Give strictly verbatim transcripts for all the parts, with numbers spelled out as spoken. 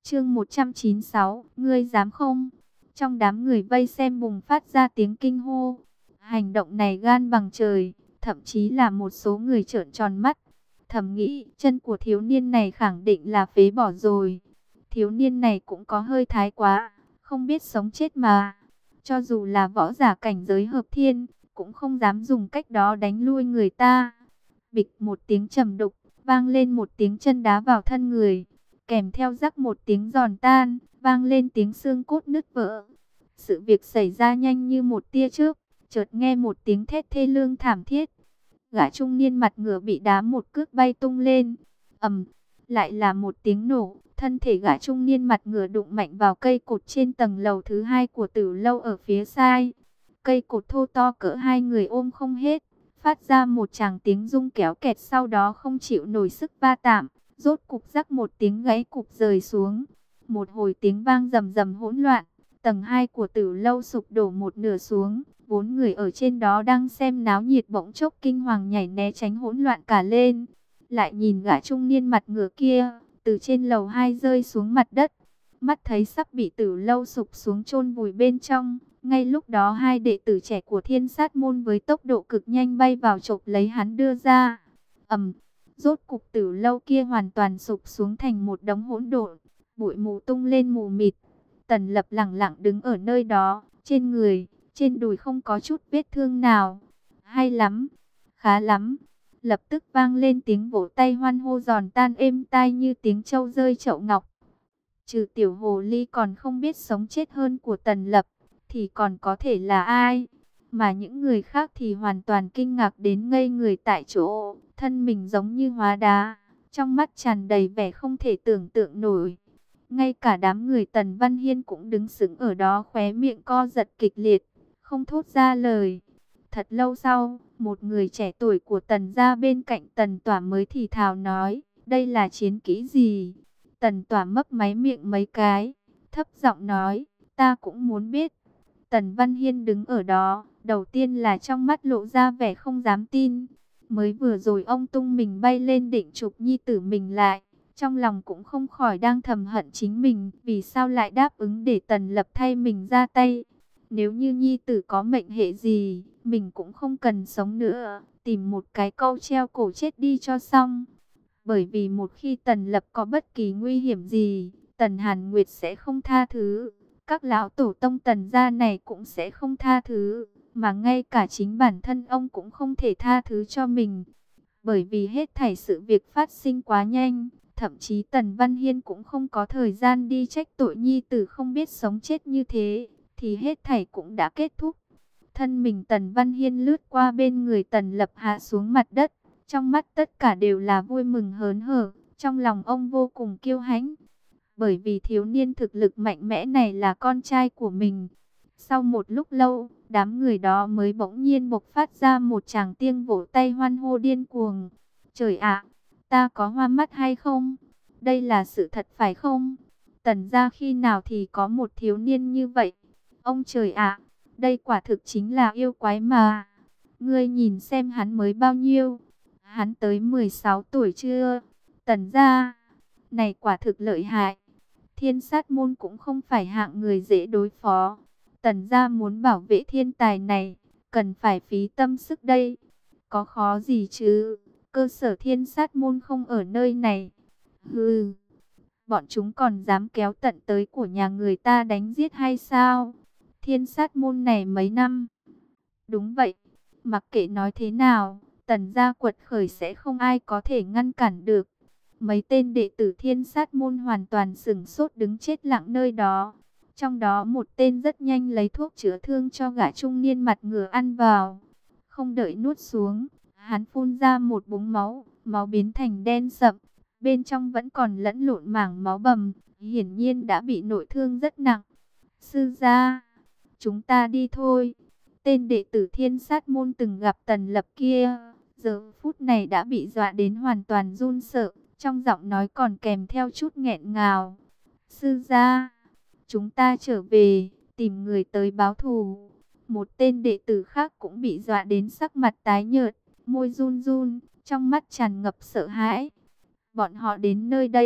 Chương một trăm chín mươi sáu, ngươi dám không? Trong đám người vây xem bùng phát ra tiếng kinh hô. Hành động này gan bằng trời, thậm chí là một số người trợn tròn mắt. Thầm nghĩ, chân của thiếu niên này khẳng định là phế bỏ rồi. Thiếu niên này cũng có hơi thái quá, không biết sống chết mà. Cho dù là võ giả cảnh giới hợp thiên, cũng không dám dùng cách đó đánh lui người ta. Bịch một tiếng trầm đục, vang lên một tiếng chân đá vào thân người. Kèm theo rắc một tiếng giòn tan, vang lên tiếng xương cốt nứt vỡ. Sự việc xảy ra nhanh như một tia chớp, chợt nghe một tiếng thét thê lương thảm thiết. Gã trung niên mặt ngựa bị đá một cước bay tung lên. Ầm, lại là một tiếng nổ, thân thể gã trung niên mặt ngựa đụng mạnh vào cây cột trên tầng lầu thứ hai của Tử lâu ở phía sai. Cây cột thô to cỡ hai người ôm không hết, phát ra một tràng tiếng rung kéo kẹt, sau đó không chịu nổi sức va tạm, rốt cục rắc một tiếng gãy cục rời xuống. Một hồi tiếng vang rầm rầm hỗn loạn, tầng hai của Tử lâu sụp đổ một nửa xuống. Bốn người ở trên đó đang xem náo nhiệt bỗng chốc kinh hoàng nhảy né tránh hỗn loạn cả lên. Lại nhìn gã trung niên mặt ngựa kia, từ trên lầu hai rơi xuống mặt đất. Mắt thấy sắp bị Tử lâu sụp xuống chôn vùi bên trong. Ngay lúc đó hai đệ tử trẻ của Thiên Sát môn với tốc độ cực nhanh bay vào chộp lấy hắn đưa ra. Ầm, rốt cục Tử lâu kia hoàn toàn sụp xuống thành một đống hỗn độn, bụi mù tung lên mù mịt. Tần Lập lẳng lặng đứng ở nơi đó, trên người, trên đùi không có chút vết thương nào. Hay lắm, khá lắm. Lập tức vang lên tiếng vỗ tay hoan hô giòn tan êm tai như tiếng trâu rơi chậu ngọc. Trừ tiểu hồ ly còn không biết sống chết hơn của Tần Lập, thì còn có thể là ai? Mà những người khác thì hoàn toàn kinh ngạc đến ngây người tại chỗ, thân mình giống như hóa đá, trong mắt tràn đầy vẻ không thể tưởng tượng nổi. Ngay cả đám người Tần Văn Hiên cũng đứng sững ở đó, khóe miệng co giật kịch liệt, không thốt ra lời. Thật lâu sau, một người trẻ tuổi của Tần gia bên cạnh Tần Tỏa mới thì thào nói, đây là chiến kỹ gì? Tần Tỏa mấp máy miệng mấy cái, thấp giọng nói, ta cũng muốn biết. Tần Văn Hiên đứng ở đó, đầu tiên là trong mắt lộ ra vẻ không dám tin. Mới vừa rồi ông tung mình bay lên định chụp nhi tử mình lại, trong lòng cũng không khỏi đang thầm hận chính mình, vì sao lại đáp ứng để Tần Lập thay mình ra tay. Nếu như nhi tử có mệnh hệ gì, mình cũng không cần sống nữa, tìm một cái câu treo cổ chết đi cho xong. Bởi vì một khi Tần Lập có bất kỳ nguy hiểm gì, Tần Hàn Nguyệt sẽ không tha thứ. Các lão tổ tông Tần gia này cũng sẽ không tha thứ, mà ngay cả chính bản thân ông cũng không thể tha thứ cho mình. Bởi vì hết thảy sự việc phát sinh quá nhanh, thậm chí Tần Văn Hiên cũng không có thời gian đi trách tội nhi tử không biết sống chết như thế, thì hết thảy cũng đã kết thúc. Thân mình Tần Văn Hiên lướt qua bên người Tần Lập hạ xuống mặt đất, trong mắt tất cả đều là vui mừng hớn hở, trong lòng ông vô cùng kiêu hãnh. Bởi vì thiếu niên thực lực mạnh mẽ này là con trai của mình. Sau một lúc lâu, đám người đó mới bỗng nhiên bộc phát ra một tràng tiếng vỗ tay hoan hô điên cuồng. Trời ạ, ta có hoa mắt hay không? Đây là sự thật phải không? Tần gia khi nào thì có một thiếu niên như vậy? Ông trời ạ, đây quả thực chính là yêu quái mà. Ngươi nhìn xem hắn mới bao nhiêu? Hắn tới mười sáu tuổi chưa? Tần gia, này quả thực lợi hại. Thiên Sát môn cũng không phải hạng người dễ đối phó. Tần gia muốn bảo vệ thiên tài này, cần phải phí tâm sức đây. Có khó gì chứ? Cơ sở Thiên Sát môn không ở nơi này. Hừ, bọn chúng còn dám kéo tận tới của nhà người ta đánh giết hay sao? Thiên Sát môn này mấy năm? Đúng vậy, mặc kệ nói thế nào, Tần gia quật khởi sẽ không ai có thể ngăn cản được. Mấy tên đệ tử Thiên Sát môn hoàn toàn sửng sốt đứng chết lặng nơi đó. Trong đó một tên rất nhanh lấy thuốc chữa thương cho gã trung niên mặt ngựa ăn vào. Không đợi nuốt xuống, hắn phun ra một búng máu, máu biến thành đen sậm. Bên trong vẫn còn lẫn lộn mảng máu bầm, hiển nhiên đã bị nội thương rất nặng. Sư gia, chúng ta đi thôi. Tên đệ tử Thiên Sát môn từng gặp Tần Lập kia, giờ phút này đã bị dọa đến hoàn toàn run sợ. Trong giọng nói còn kèm theo chút nghẹn ngào. Sư gia, chúng ta trở về, tìm người tới báo thù. Một tên đệ tử khác cũng bị dọa đến sắc mặt tái nhợt, môi run run, trong mắt tràn ngập sợ hãi. Bọn họ đến nơi đây,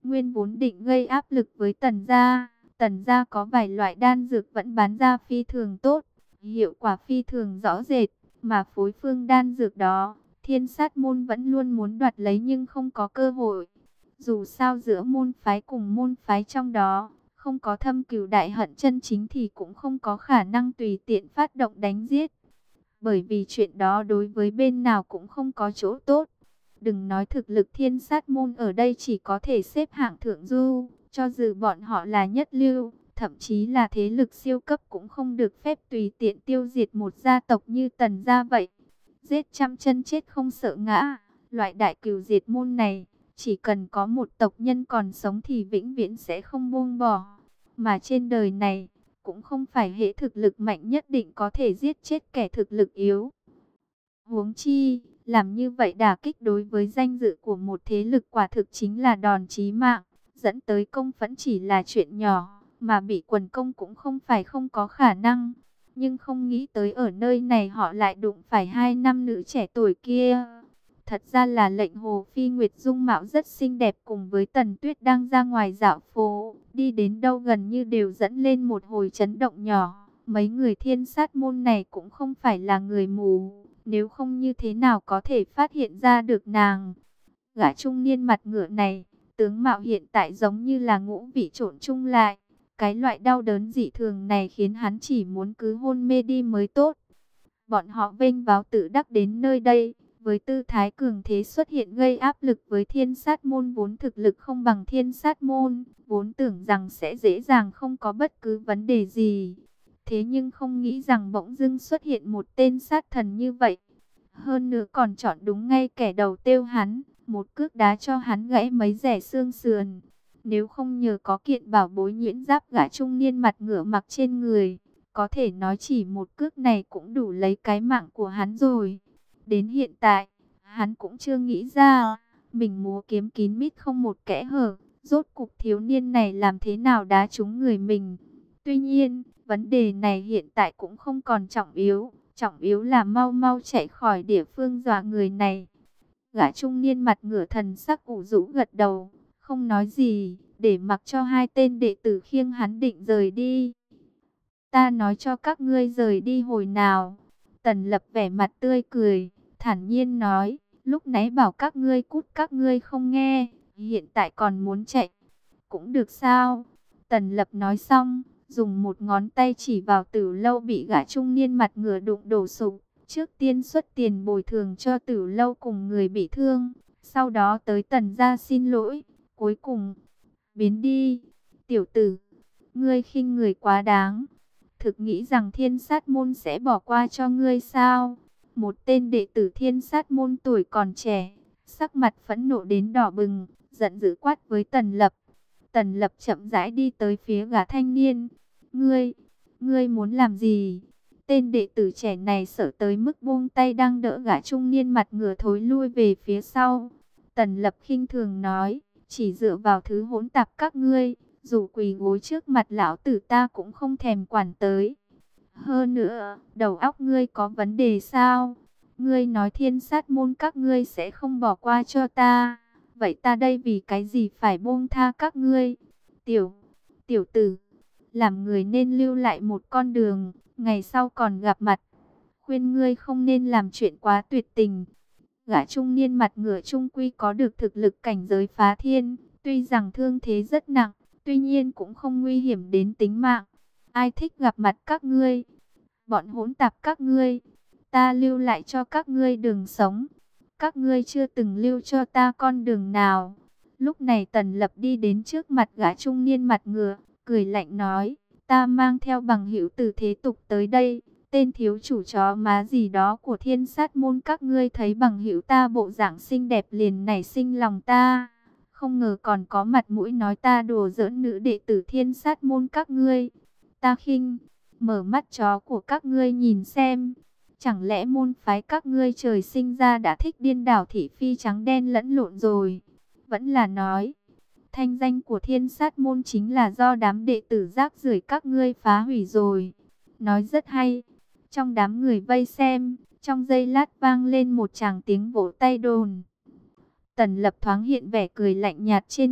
Nguyên vốn định gây áp lực với Tần gia, Tần gia có vài loại đan dược vẫn bán ra phi thường tốt, hiệu quả phi thường rõ rệt, mà phối phương đan dược đó, Thiên Sát môn vẫn luôn muốn đoạt lấy nhưng không có cơ hội. Dù sao giữa môn phái cùng môn phái trong đó, không có thâm cừu đại hận chân chính thì cũng không có khả năng tùy tiện phát động đánh giết. Bởi vì chuyện đó đối với bên nào cũng không có chỗ tốt. Đừng nói thực lực Thiên Sát môn ở đây chỉ có thể xếp hạng thượng du, cho dù bọn họ là nhất lưu, thậm chí là thế lực siêu cấp cũng không được phép tùy tiện tiêu diệt một gia tộc như Tần gia vậy. Giết trăm chân chết không sợ ngã, loại đại cừu diệt môn này, chỉ cần có một tộc nhân còn sống thì vĩnh viễn sẽ không buông bỏ. Mà trên đời này, cũng không phải hệ thực lực mạnh nhất định có thể giết chết kẻ thực lực yếu. Huống chi, làm như vậy đả kích đối với danh dự của một thế lực quả thực chính là đòn chí mạng, dẫn tới công phẫn chỉ là chuyện nhỏ, mà bị quần công cũng không phải không có khả năng. Nhưng không nghĩ tới ở nơi này họ lại đụng phải hai nam nữ trẻ tuổi kia. Thật ra là lệnh Hồ Phi Nguyệt dung mạo rất xinh đẹp cùng với Tần Tuyết đang ra ngoài dạo phố, đi đến đâu gần như đều dẫn lên một hồi chấn động nhỏ. Mấy người Thiên Sát môn này cũng không phải là người mù, nếu không như thế nào có thể phát hiện ra được nàng. Gã trung niên mặt ngựa này, tướng mạo hiện tại giống như là ngũ vị trộn chung lại. Cái loại đau đớn dị thường này khiến hắn chỉ muốn cứ hôn mê đi mới tốt. Bọn họ vênh váo tự đắc đến nơi đây, với tư thái cường thế xuất hiện gây áp lực với Thiên Sát môn vốn thực lực không bằng Thiên Sát môn, vốn tưởng rằng sẽ dễ dàng không có bất cứ vấn đề gì. Thế nhưng không nghĩ rằng bỗng dưng xuất hiện một tên sát thần như vậy. Hơn nữa còn chọn đúng ngay kẻ đầu tiêu hắn, một cước đá cho hắn gãy mấy rẻ xương sườn. Nếu không nhờ có kiện bảo bối nhuyễn giáp gã trung niên mặt ngựa mặc trên người, có thể nói chỉ một cước này cũng đủ lấy cái mạng của hắn rồi. Đến hiện tại, hắn cũng chưa nghĩ ra, mình múa kiếm kín mít không một kẽ hở, rốt cục thiếu niên này làm thế nào đá trúng người mình. Tuy nhiên, vấn đề này hiện tại cũng không còn trọng yếu, trọng yếu là mau mau chạy khỏi địa phương dọa người này. Gã trung niên mặt ngửa thần sắc ủ rũ gật đầu, không nói gì, để mặc cho hai tên đệ tử khiêng hắn định rời đi. Ta nói cho các ngươi rời đi hồi nào. Tần Lập vẻ mặt tươi cười, thản nhiên nói, lúc nãy bảo các ngươi cút các ngươi không nghe, hiện tại còn muốn chạy. Cũng được sao? Tần Lập nói xong, dùng một ngón tay chỉ vào Tử Lâu bị gã trung niên mặt ngửa đụng đổ sụp. Trước tiên xuất tiền bồi thường cho Tử Lâu cùng người bị thương, sau đó tới Tần gia xin lỗi, cuối cùng biến đi. Tiểu tử, ngươi khinh người quá đáng. Thực nghĩ rằng Thiên Sát môn sẽ bỏ qua cho ngươi sao? Một tên đệ tử Thiên Sát môn tuổi còn trẻ, sắc mặt phẫn nộ đến đỏ bừng, giận dữ quát với Tần Lập. Tần Lập chậm rãi đi tới phía gã thanh niên. Ngươi, ngươi muốn làm gì? Tên đệ tử trẻ này sợ tới mức buông tay đang đỡ gã trung niên mặt ngửa thối lui về phía sau. Tần Lập khinh thường nói, chỉ dựa vào thứ hỗn tạp các ngươi, dù quỳ gối trước mặt lão tử ta cũng không thèm quản tới. Hơn nữa, đầu óc ngươi có vấn đề sao? Ngươi nói Thiên Sát môn các ngươi sẽ không bỏ qua cho ta. Vậy ta đây vì cái gì phải buông tha các ngươi? Tiểu, tiểu tử, làm người nên lưu lại một con đường, ngày sau còn gặp mặt. Khuyên ngươi không nên làm chuyện quá tuyệt tình. Gã trung niên mặt ngựa trung quy có được thực lực cảnh giới phá thiên, tuy rằng thương thế rất nặng, tuy nhiên cũng không nguy hiểm đến tính mạng. Ai thích gặp mặt các ngươi? Bọn hỗn tạp các ngươi, ta lưu lại cho các ngươi đường sống. Các ngươi chưa từng lưu cho ta con đường nào. Lúc này Tần Lập đi đến trước mặt gã trung niên mặt ngựa, cười lạnh nói, ta mang theo bằng hữu từ thế tục tới đây. Tên thiếu chủ chó má gì đó của Thiên Sát môn các ngươi thấy bằng hữu ta bộ dạng xinh đẹp liền nảy sinh lòng ta. Không ngờ còn có mặt mũi nói ta đùa giỡn nữ đệ tử Thiên Sát môn các ngươi. Ta khinh, mở mắt chó của các ngươi nhìn xem. Chẳng lẽ môn phái các ngươi trời sinh ra đã thích điên đảo thị phi trắng đen lẫn lộn rồi? Vẫn là nói, thanh danh của Thiên Sát môn chính là do đám đệ tử rác rưởi các ngươi phá hủy rồi. Nói rất hay. Trong đám người vây xem, trong giây lát vang lên một tràng tiếng vỗ tay đồn. Tần Lập thoáng hiện vẻ cười lạnh nhạt trên mặt,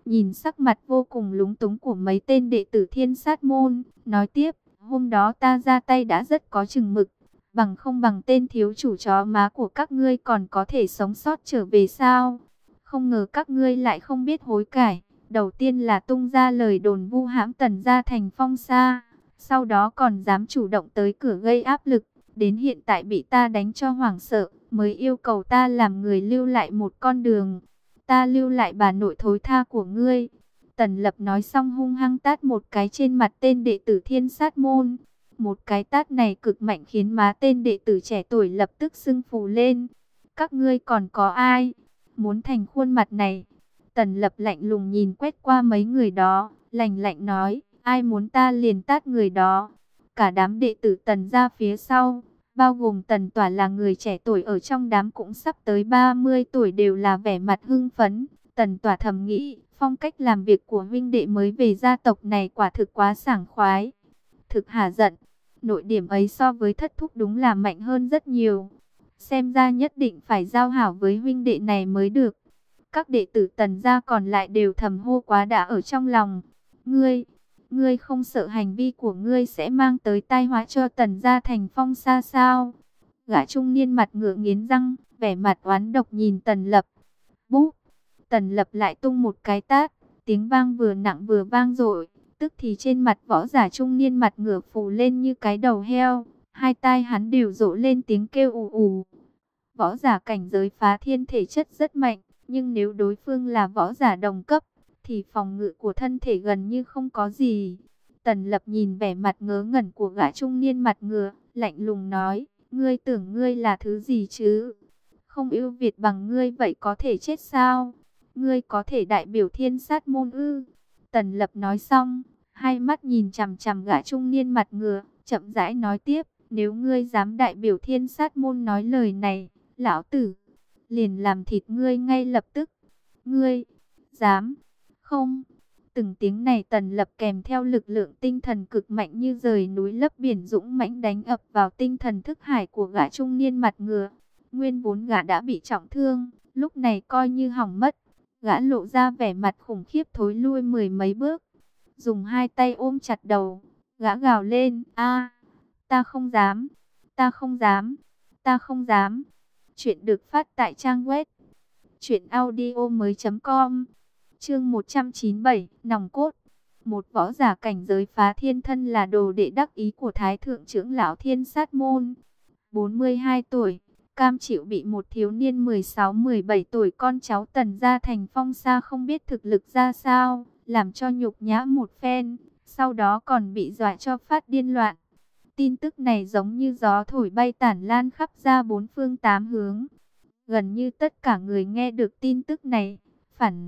nhìn sắc mặt vô cùng lúng túng của mấy tên đệ tử Thiên Sát môn, nói tiếp, hôm đó ta ra tay đã rất có chừng mực, bằng không bằng tên thiếu chủ chó má của các ngươi còn có thể sống sót trở về sao? Không ngờ các ngươi lại không biết hối cải, đầu tiên là tung ra lời đồn vu hãm Tần gia thành phong sa, sau đó còn dám chủ động tới cửa gây áp lực, đến hiện tại bị ta đánh cho hoảng sợ, mới yêu cầu ta làm người lưu lại một con đường. Ta lưu lại bà nội thối tha của ngươi. Tần Lập nói xong hung hăng tát một cái trên mặt tên đệ tử Thiên Sát môn. Một cái tát này cực mạnh khiến má tên đệ tử trẻ tuổi lập tức sưng phù lên. Các ngươi còn có ai muốn thành khuôn mặt này? Tần Lập lạnh lùng nhìn quét qua mấy người đó, lạnh lạnh nói, ai muốn ta liền tát người đó. Cả đám đệ tử Tần ra phía sau, bao gồm Tần Tỏa là người trẻ tuổi ở trong đám cũng sắp tới ba mươi tuổi, đều là vẻ mặt hưng phấn. Tần Tỏa thầm nghĩ, phong cách làm việc của huynh đệ mới về gia tộc này quả thực quá sảng khoái. Thực hả giận, nội điểm ấy so với thất thúc đúng là mạnh hơn rất nhiều. Xem ra nhất định phải giao hảo với huynh đệ này mới được. Các đệ tử Tần gia còn lại đều thầm hô quá đã ở trong lòng. Ngươi, ngươi không sợ hành vi của ngươi sẽ mang tới tai họa cho Tần gia thành phong sa sao? Gã trung niên mặt ngựa nghiến răng, vẻ mặt oán độc nhìn Tần Lập. Búp! Tần Lập lại tung một cái tát, tiếng vang vừa nặng vừa vang dội, tức thì trên mặt võ giả trung niên mặt ngựa phù lên như cái đầu heo, hai tai hắn đều rộ lên tiếng kêu ù ù. Võ giả cảnh giới phá thiên thể chất rất mạnh, nhưng nếu đối phương là võ giả đồng cấp, thì phòng ngự của thân thể gần như không có gì. Tần Lập nhìn vẻ mặt ngớ ngẩn của gã trung niên mặt ngựa, lạnh lùng nói, ngươi tưởng ngươi là thứ gì chứ? Không ưu việt bằng ngươi vậy có thể chết sao? Ngươi có thể đại biểu Thiên Sát môn ư? Tần Lập nói xong, hai mắt nhìn chằm chằm gã trung niên mặt ngựa, chậm rãi nói tiếp, nếu ngươi dám đại biểu Thiên Sát môn nói lời này, lão tử liền làm thịt ngươi ngay lập tức. Ngươi dám? Không. Từng tiếng này Tần Lập kèm theo lực lượng tinh thần cực mạnh như rời núi lấp biển dũng mãnh đánh ập vào tinh thần thức hải của gã trung niên mặt ngựa. Nguyên vốn gã đã bị trọng thương, lúc này coi như hỏng mất. Gã lộ ra vẻ mặt khủng khiếp thối lui mười mấy bước, dùng hai tay ôm chặt đầu, gã gào lên, a, ta không dám, ta không dám, ta không dám. Chuyện được phát tại trang web truyện audio mới chấm com. Chương một trăm chín mươi bảy, nòng cốt. Một võ giả cảnh giới phá thiên thân là đồ đệ đắc ý của Thái thượng trưởng lão Thiên Sát môn, bốn mươi hai tuổi, cam chịu bị một thiếu niên mười sáu mười bảy tuổi con cháu Tần gia thành phong sa không biết thực lực ra sao, làm cho nhục nhã một phen, sau đó còn bị dọa cho phát điên loạn. Tin tức này giống như gió thổi bay tản lan khắp ra bốn phương tám hướng. Gần như tất cả người nghe được tin tức này, phản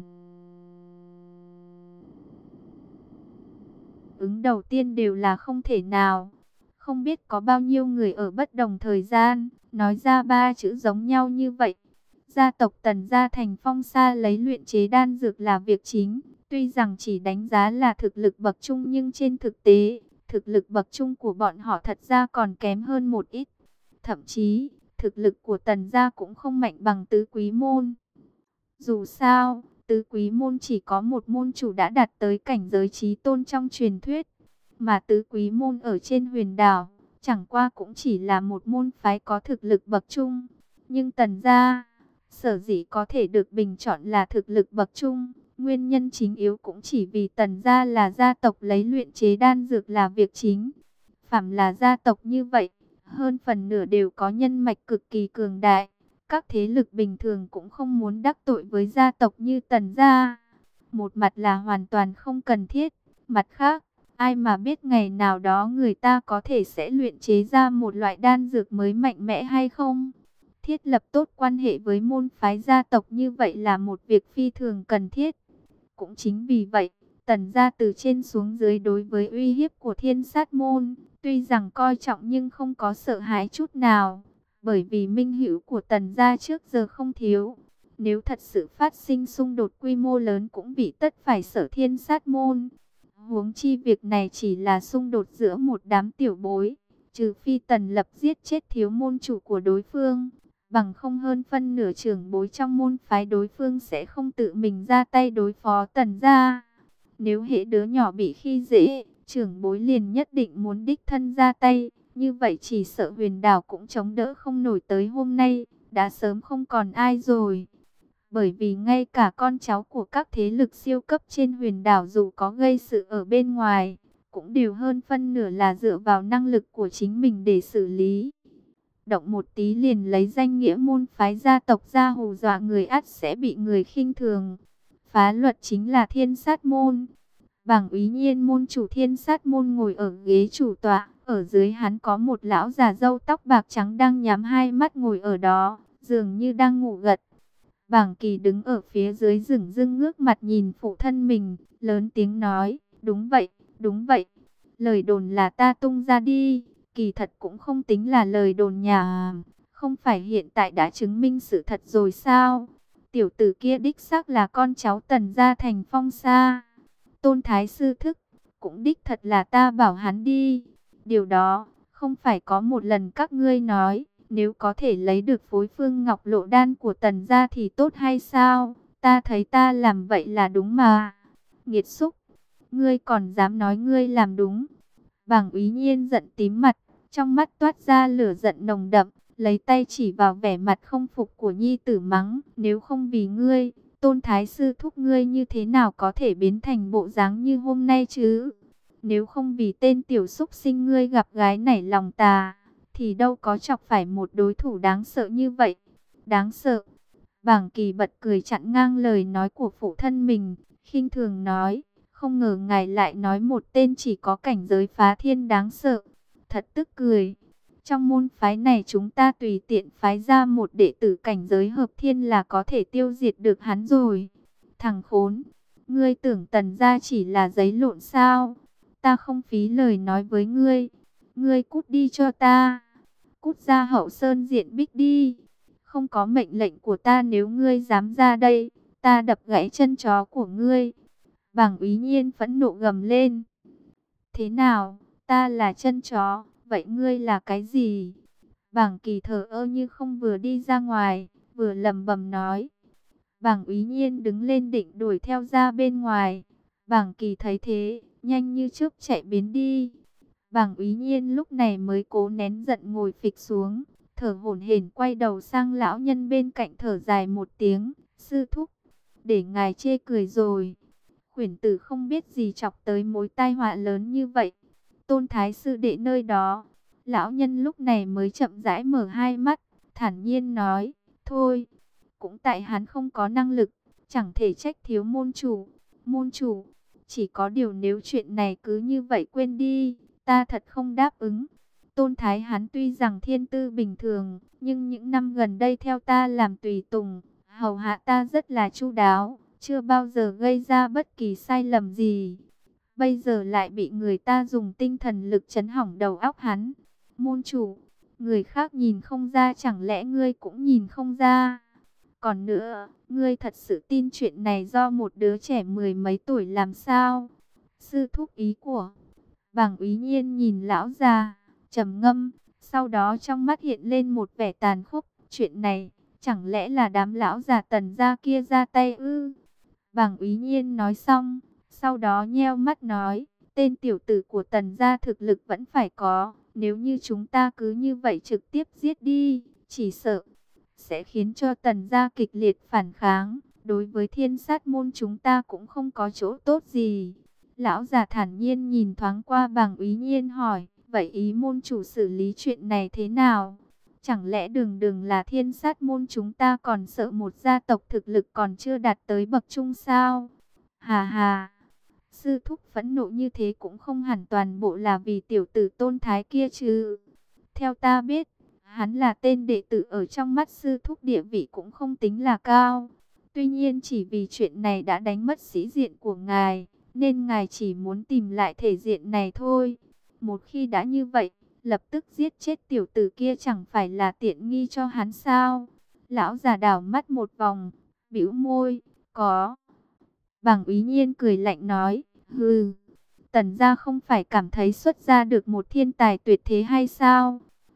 ứng đầu tiên đều là không thể nào. Không biết có bao nhiêu người ở bất đồng thời gian, nói ra ba chữ giống nhau như vậy. Gia tộc Tần gia thành phong sa lấy luyện chế đan dược là việc chính. Tuy rằng chỉ đánh giá là thực lực bậc trung nhưng trên thực tế, thực lực bậc trung của bọn họ thật ra còn kém hơn một ít. Thậm chí, thực lực của Tần gia cũng không mạnh bằng tứ quý môn. Dù sao, tứ quý môn chỉ có một môn chủ đã đạt tới cảnh giới chí tôn trong truyền thuyết. Mà tứ quý môn ở trên huyền đảo, chẳng qua cũng chỉ là một môn phái có thực lực bậc trung. Nhưng Tần gia, sở dĩ có thể được bình chọn là thực lực bậc trung, nguyên nhân chính yếu cũng chỉ vì Tần gia là gia tộc lấy luyện chế đan dược là việc chính. Phàm là gia tộc như vậy, hơn phần nửa đều có nhân mạch cực kỳ cường đại. Các thế lực bình thường cũng không muốn đắc tội với gia tộc như Tần gia. Một mặt là hoàn toàn không cần thiết, mặt khác, ai mà biết ngày nào đó người ta có thể sẽ luyện chế ra một loại đan dược mới mạnh mẽ hay không? Thiết lập tốt quan hệ với môn phái gia tộc như vậy là một việc phi thường cần thiết. Cũng chính vì vậy, Tần gia từ trên xuống dưới đối với uy hiếp của Thiên Sát môn, tuy rằng coi trọng nhưng không có sợ hãi chút nào. Bởi vì minh hữu của Tần gia trước giờ không thiếu. Nếu thật sự phát sinh xung đột quy mô lớn cũng bị tất phải sợ Thiên Sát môn. Huống chi việc này chỉ là xung đột giữa một đám tiểu bối. Trừ phi Tần Lập giết chết thiếu môn chủ của đối phương, Bằng không hơn phân nửa trưởng bối trong môn phái đối phương sẽ không tự mình ra tay đối phó Tần gia. Nếu hễ đứa nhỏ bị khi dễ, trưởng bối liền nhất định muốn đích thân ra tay. Như vậy chỉ sợ Huyền Đảo cũng chống đỡ không nổi tới hôm nay, đã sớm không còn ai rồi. Bởi vì ngay cả con cháu của các thế lực siêu cấp trên Huyền Đảo dù có gây sự ở bên ngoài, cũng đều hơn phân nửa là dựa vào năng lực của chính mình để xử lý. Động một tí liền lấy danh nghĩa môn phái gia tộc ra hù dọa người ắt sẽ bị người khinh thường. Phá luật chính là thiên sát môn. Bảng úy nhiên môn chủ thiên sát môn ngồi ở ghế chủ tọa. Ở dưới hắn có một lão già râu tóc bạc trắng đang nhắm hai mắt ngồi ở đó, dường như đang ngủ gật. Bảng Kỳ đứng ở phía dưới dửng dưng ngước mặt nhìn phụ thân mình, lớn tiếng nói, đúng vậy, đúng vậy. Lời đồn là ta tung ra đi, kỳ thật cũng không tính là lời đồn nhà. Không phải hiện tại đã chứng minh sự thật rồi sao? Tiểu tử kia đích xác là con cháu Tần gia thành Phong Sa. Tôn Thái sư thức, cũng đích thật là ta bảo hắn đi. Điều đó, không phải có một lần các ngươi nói, nếu có thể lấy được phối phương ngọc lộ đan của Tần gia thì tốt hay sao? Ta thấy ta làm vậy là đúng mà. Nghiệt xúc, ngươi còn dám nói ngươi làm đúng. Bảng úy nhiên giận tím mặt, trong mắt toát ra lửa giận nồng đậm, lấy tay chỉ vào vẻ mặt không phục của nhi tử mắng. Nếu không vì ngươi, Tôn Thái sư thúc ngươi như thế nào có thể biến thành bộ dáng như hôm nay chứ? Nếu không vì tên tiểu xúc sinh ngươi gặp gái nảy lòng tà, thì đâu có chọc phải một đối thủ đáng sợ như vậy. Đáng sợ. Bảng Kỳ bật cười chặn ngang lời nói của phụ thân mình, khinh thường nói, không ngờ ngài lại nói một tên chỉ có cảnh giới phá thiên đáng sợ. Thật tức cười. Trong môn phái này chúng ta tùy tiện phái ra một đệ tử cảnh giới hợp thiên là có thể tiêu diệt được hắn rồi. Thằng khốn, ngươi tưởng Tần gia chỉ là giấy lộn sao? Ta không phí lời nói với ngươi. Ngươi cút đi cho ta. Cút ra Hậu Sơn Diện Bích đi. Không có mệnh lệnh của ta, nếu ngươi dám ra đây, ta đập gãy chân chó của ngươi. Bảng úy nhiên phẫn nộ gầm lên. Thế nào, ta là chân chó, vậy ngươi là cái gì? Bảng Kỳ thờ ơ như không, vừa đi ra ngoài, vừa lẩm bẩm nói. Bảng úy nhiên đứng lên định đuổi theo ra bên ngoài. Bảng Kỳ thấy thế, nhanh như chớp chạy biến đi. Bảng úy nhiên lúc này mới cố nén giận ngồi phịch xuống, thở hổn hển quay đầu sang lão nhân bên cạnh thở dài một tiếng. Sư thúc, để ngài chê cười rồi. Khuyển tử không biết gì chọc tới mối tai họa lớn như vậy. Tôn Thái sư đệ nơi đó, lão nhân lúc này mới chậm rãi mở hai mắt, thản nhiên nói, thôi, cũng tại hắn không có năng lực, chẳng thể trách thiếu môn chủ. Môn chủ, chỉ có điều nếu chuyện này cứ như vậy quên đi, ta thật không đáp ứng. Tôn Thái hắn tuy rằng thiên tư bình thường, nhưng những năm gần đây theo ta làm tùy tùng, hầu hạ ta rất là chu đáo, chưa bao giờ gây ra bất kỳ sai lầm gì. Bây giờ lại bị người ta dùng tinh thần lực chấn hỏng đầu óc hắn. Môn chủ, người khác nhìn không ra chẳng lẽ ngươi cũng nhìn không ra? Còn nữa, ngươi thật sự tin chuyện này do một đứa trẻ mười mấy tuổi làm sao? Sư thúc ý của Bảng úy nhiên nhìn lão già, trầm ngâm, sau đó trong mắt hiện lên một vẻ tàn khốc. Chuyện này, chẳng lẽ là đám lão già Tần gia kia ra tay ư? Bảng úy nhiên nói xong, sau đó nheo mắt nói, tên tiểu tử của Tần gia thực lực vẫn phải có, nếu như chúng ta cứ như vậy trực tiếp giết đi, chỉ sợ sẽ khiến cho Tần gia kịch liệt phản kháng, đối với thiên sát môn chúng ta cũng không có chỗ tốt gì. Lão già thản nhiên nhìn thoáng qua Bảng úy nhiên hỏi, vậy ý môn chủ xử lý chuyện này thế nào? Chẳng lẽ đường đường là thiên sát môn chúng ta còn sợ một gia tộc thực lực còn chưa đạt tới bậc trung sao? Hà hà, sư thúc phẫn nộ như thế cũng không hẳn toàn bộ là vì tiểu tử Tôn Thái kia chứ. Theo ta biết, hắn là tên đệ tử ở trong mắt sư thúc, địa vị cũng không tính là cao. Tuy nhiên chỉ vì chuyện này đã đánh mất sĩ diện của ngài, nên ngài chỉ muốn tìm lại thể diện này thôi. Một khi đã như vậy, lập tức giết chết tiểu tử kia chẳng phải là tiện nghi cho hắn sao? Lão già đảo mắt một vòng, bĩu môi, có. Bảng úy nhiên cười lạnh nói, hừ, Tần gia không phải cảm thấy xuất ra được một thiên tài tuyệt thế hay sao?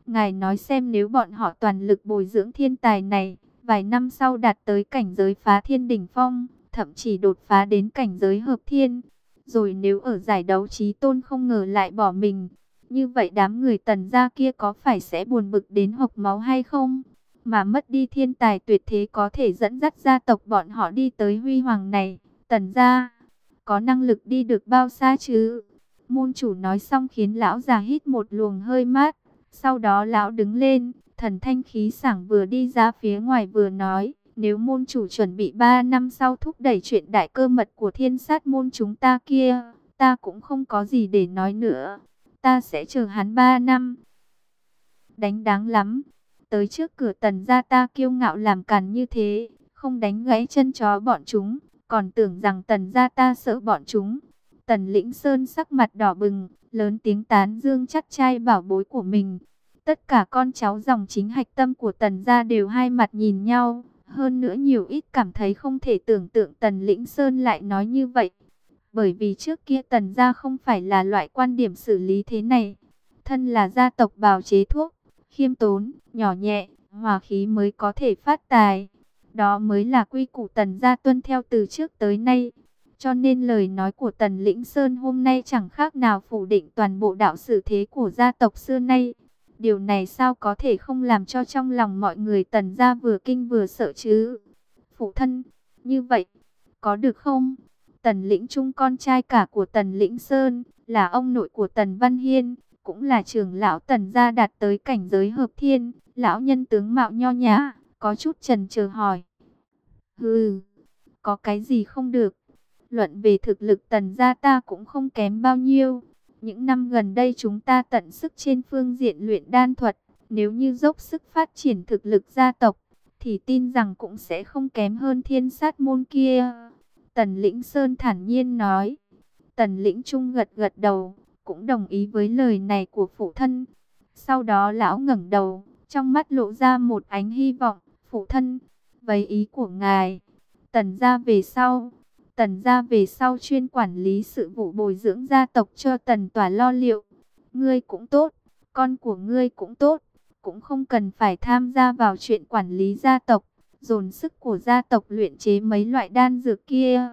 Ngài nói xem nếu bọn họ toàn lực bồi dưỡng thiên tài này, vài năm sau đạt tới cảnh giới phá thiên đỉnh phong, thậm chí đột phá đến cảnh giới hợp thiên. Rồi nếu ở giải đấu chí tôn không ngờ lại bỏ mình, như vậy đám người Tần gia kia có phải sẽ buồn bực đến hộc máu hay không? Mà mất đi thiên tài tuyệt thế có thể dẫn dắt gia tộc bọn họ đi tới huy hoàng này, Tần gia có năng lực đi được bao xa chứ? Môn chủ nói xong khiến lão già hít một luồng hơi mát. Sau đó lão đứng lên, thần thanh khí sảng vừa đi ra phía ngoài vừa nói, nếu môn chủ chuẩn bị ba năm sau thúc đẩy chuyện đại cơ mật của thiên sát môn chúng ta kia, ta cũng không có gì để nói nữa. Ta sẽ chờ hắn ba năm. Đánh đáng lắm. Tới trước cửa Tần gia ta kiêu ngạo làm càn như thế, không đánh gãy chân chó bọn chúng, còn tưởng rằng Tần gia ta sợ bọn chúng. Tần Lĩnh Sơn sắc mặt đỏ bừng, lớn tiếng tán dương chắc trai bảo bối của mình. Tất cả con cháu dòng chính hạch tâm của Tần gia đều hai mặt nhìn nhau. Hơn nữa nhiều ít cảm thấy không thể tưởng tượng Tần Lĩnh Sơn lại nói như vậy. Bởi vì trước kia Tần gia không phải là loại quan điểm xử lý thế này. Thân là gia tộc bào chế thuốc, khiêm tốn, nhỏ nhẹ, hòa khí mới có thể phát tài. Đó mới là quy củ Tần gia tuân theo từ trước tới nay. Cho nên lời nói của Tần Lĩnh Sơn hôm nay chẳng khác nào phủ định toàn bộ đạo sử thế của gia tộc xưa nay. Điều này sao có thể không làm cho trong lòng mọi người Tần gia vừa kinh vừa sợ chứ? Phụ thân, như vậy, có được không? Tần Lĩnh Trung con trai cả của Tần Lĩnh Sơn, là ông nội của Tần Văn Hiên, cũng là trưởng lão Tần gia đạt tới cảnh giới hợp thiên. Lão nhân tướng mạo nho nhã, có chút chần chờ hỏi. Hừ, có cái gì không được? Luận về thực lực Tần gia ta cũng không kém bao nhiêu. Những năm gần đây chúng ta tận sức trên phương diện luyện đan thuật. Nếu như dốc sức phát triển thực lực gia tộc, thì tin rằng cũng sẽ không kém hơn thiên sát môn kia. Tần Lĩnh Sơn thản nhiên nói. Tần Lĩnh Trung gật gật đầu, cũng đồng ý với lời này của phụ thân. Sau đó lão ngẩng đầu, trong mắt lộ ra một ánh hy vọng. Phụ thân, với ý của ngài, Tần gia về sau... Tần gia về sau chuyên quản lý sự vụ bồi dưỡng gia tộc cho Tần Tỏa lo liệu. Ngươi cũng tốt, con của ngươi cũng tốt, cũng không cần phải tham gia vào chuyện quản lý gia tộc, dồn sức của gia tộc luyện chế mấy loại đan dược kia.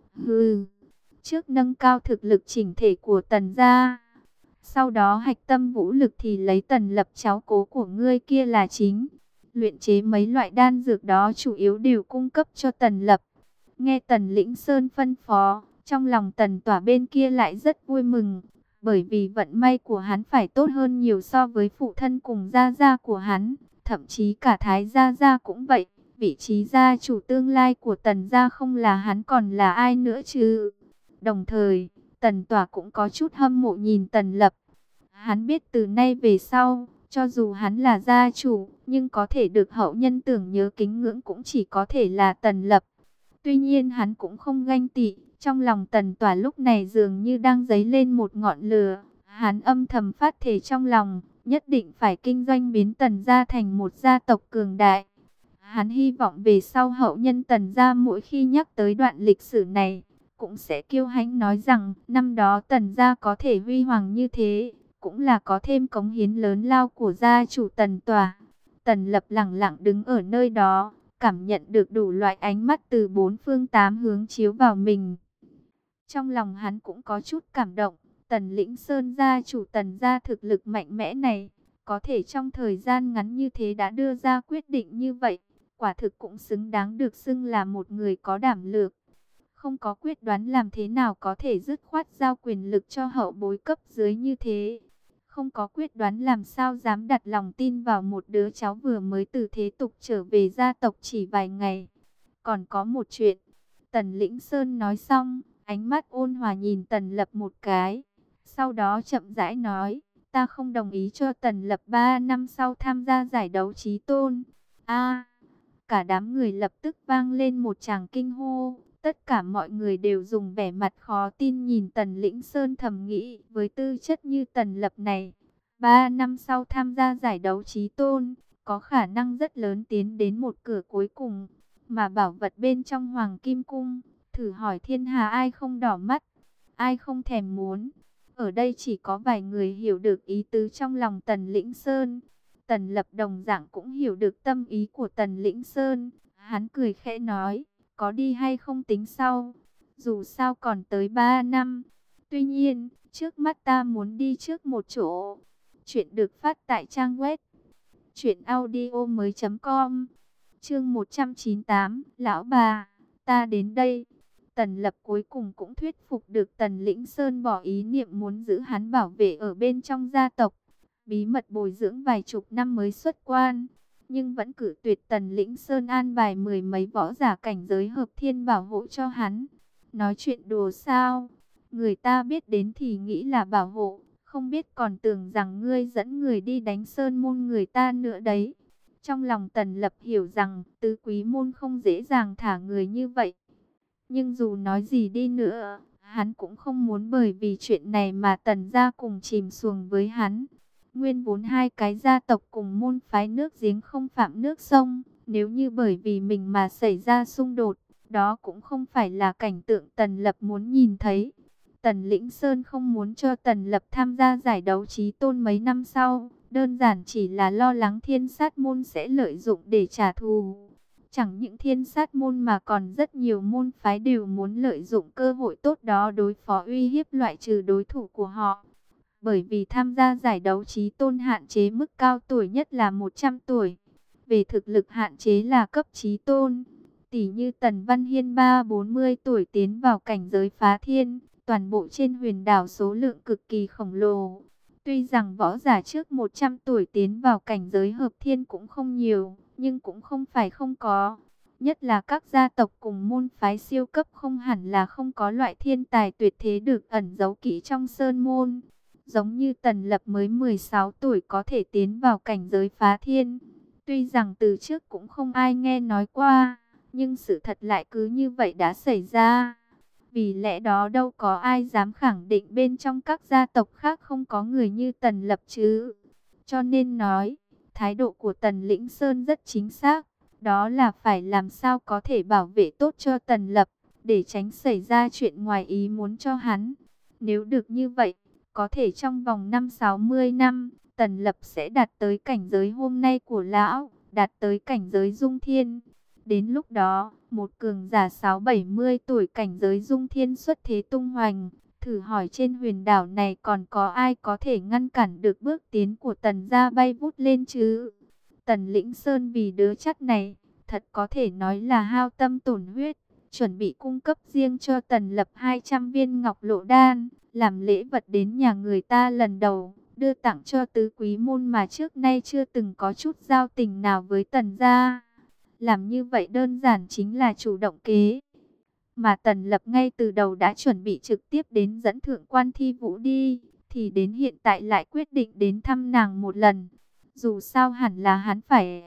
Hừ, trước nâng cao thực lực chỉnh thể của Tần gia, sau đó hạch tâm vũ lực thì lấy Tần Lập cháu cố của ngươi kia là chính. Luyện chế mấy loại đan dược đó chủ yếu đều cung cấp cho Tần Lập. Nghe Tần Lĩnh Sơn phân phó, trong lòng Tần Tỏa bên kia lại rất vui mừng, bởi vì vận may của hắn phải tốt hơn nhiều so với phụ thân cùng gia gia của hắn, thậm chí cả Thái gia gia cũng vậy. Vị trí gia chủ tương lai của Tần gia không là hắn còn là ai nữa chứ? Đồng thời, Tần Tỏa cũng có chút hâm mộ nhìn Tần Lập. Hắn biết từ nay về sau, cho dù hắn là gia chủ, nhưng có thể được hậu nhân tưởng nhớ kính ngưỡng cũng chỉ có thể là Tần Lập. Tuy nhiên hắn cũng không ganh tị, trong lòng Tần Tỏa lúc này dường như đang dấy lên một ngọn lửa. Hắn âm thầm phát thề trong lòng, nhất định phải kinh doanh biến Tần gia thành một gia tộc cường đại. Hắn hy vọng về sau hậu nhân Tần gia mỗi khi nhắc tới đoạn lịch sử này, cũng sẽ kiêu hãnh nói rằng năm đó Tần gia có thể huy hoàng như thế, cũng là có thêm cống hiến lớn lao của gia chủ Tần Tỏa. Tần Lập lặng lặng đứng ở nơi đó, cảm nhận được đủ loại ánh mắt từ bốn phương tám hướng chiếu vào mình. Trong lòng hắn cũng có chút cảm động, Tần Lĩnh Sơn gia chủ Tần gia thực lực mạnh mẽ này, có thể trong thời gian ngắn như thế đã đưa ra quyết định như vậy, quả thực cũng xứng đáng được xưng là một người có đảm lược. Không có quyết đoán làm thế nào có thể dứt khoát giao quyền lực cho hậu bối cấp dưới như thế. Không có quyết đoán làm sao dám đặt lòng tin vào một đứa cháu vừa mới từ thế tục trở về gia tộc chỉ vài ngày. Còn có một chuyện, Tần Lĩnh Sơn nói xong, ánh mắt ôn hòa nhìn Tần Lập một cái. Sau đó chậm rãi nói, ta không đồng ý cho Tần Lập ba năm sau tham gia giải đấu chí tôn. A, cả đám người lập tức vang lên một tràng kinh hô. Tất cả mọi người đều dùng vẻ mặt khó tin nhìn Tần Lĩnh Sơn thầm nghĩ, với tư chất như Tần Lập này, ba năm sau tham gia giải đấu chí tôn, có khả năng rất lớn tiến đến một cửa cuối cùng, mà bảo vật bên trong Hoàng Kim Cung, thử hỏi thiên hà ai không đỏ mắt, ai không thèm muốn. Ở đây chỉ có vài người hiểu được ý tứ trong lòng Tần Lĩnh Sơn. Tần Lập đồng dạng cũng hiểu được tâm ý của Tần Lĩnh Sơn. Hắn cười khẽ nói, có đi hay không tính sau. Dù sao còn tới ba năm. Tuy nhiên, trước mắt ta muốn đi trước một chỗ. Chuyện được phát tại trang web truyện audio mới com. Chương một trăm chín mươi tám, lão bà, ta đến đây. Tần Lập cuối cùng cũng thuyết phục được Tần Lĩnh Sơn bỏ ý niệm muốn giữ hắn bảo vệ ở bên trong gia tộc. Bí mật bồi dưỡng vài chục năm mới xuất quan, nhưng vẫn cử tuyệt Tần Lĩnh Sơn an bài mười mấy võ giả cảnh giới hợp thiên bảo hộ cho hắn. Nói chuyện đùa sao? Người ta biết đến thì nghĩ là bảo hộ, không biết còn tưởng rằng ngươi dẫn người đi đánh sơn môn người ta nữa đấy. Trong lòng Tần Lập hiểu rằng tứ quý môn không dễ dàng thả người như vậy. Nhưng dù nói gì đi nữa, hắn cũng không muốn bởi vì chuyện này mà Tần gia cùng chìm xuồng với hắn. Nguyên vốn hai cái gia tộc cùng môn phái nước giếng không phạm nước sông, nếu như bởi vì mình mà xảy ra xung đột, đó cũng không phải là cảnh tượng Tần Lập muốn nhìn thấy. Tần Lĩnh Sơn không muốn cho Tần Lập tham gia giải đấu chí tôn mấy năm sau, đơn giản chỉ là lo lắng thiên sát môn sẽ lợi dụng để trả thù. Chẳng những thiên sát môn mà còn rất nhiều môn phái đều muốn lợi dụng cơ hội tốt đó đối phó uy hiếp loại trừ đối thủ của họ. Bởi vì tham gia giải đấu chí tôn hạn chế mức cao tuổi nhất là một trăm tuổi. Về thực lực hạn chế là cấp chí tôn. Tỷ như Tần Văn Hiên ba bốn mươi tuổi tiến vào cảnh giới phá thiên. Toàn bộ trên huyền đảo số lượng cực kỳ khổng lồ. Tuy rằng võ giả trước một trăm tuổi tiến vào cảnh giới hợp thiên cũng không nhiều, nhưng cũng không phải không có. Nhất là các gia tộc cùng môn phái siêu cấp không hẳn là không có loại thiên tài tuyệt thế được ẩn giấu kỹ trong sơn môn. Giống như Tần Lập mới mười sáu tuổi có thể tiến vào cảnh giới phá thiên. Tuy rằng từ trước cũng không ai nghe nói qua, nhưng sự thật lại cứ như vậy đã xảy ra. Vì lẽ đó đâu có ai dám khẳng định bên trong các gia tộc khác không có người như Tần Lập chứ. Cho nên nói, thái độ của Tần Lĩnh Sơn rất chính xác. Đó là phải làm sao có thể bảo vệ tốt cho Tần Lập, để tránh xảy ra chuyện ngoài ý muốn cho hắn. Nếu được như vậy, có thể trong vòng năm sáu mươi năm, Tần Lập sẽ đạt tới cảnh giới hôm nay của lão, đạt tới cảnh giới dung thiên. Đến lúc đó, một cường giả sáu bảy mươi tuổi cảnh giới dung thiên xuất thế tung hoành. Thử hỏi trên huyền đảo này còn có ai có thể ngăn cản được bước tiến của Tần gia bay vút lên chứ? Tần Lĩnh Sơn vì đứa chắc này, thật có thể nói là hao tâm tổn huyết, chuẩn bị cung cấp riêng cho Tần Lập hai trăm viên ngọc lộ đan, làm lễ vật đến nhà người ta lần đầu, đưa tặng cho tứ quý môn mà trước nay chưa từng có chút giao tình nào với Tần gia. Làm như vậy đơn giản chính là chủ động kế. Mà Tần Lập ngay từ đầu đã chuẩn bị trực tiếp đến dẫn thượng quan Thi Vũ đi, thì đến hiện tại lại quyết định đến thăm nàng một lần. Dù sao hẳn là hắn phải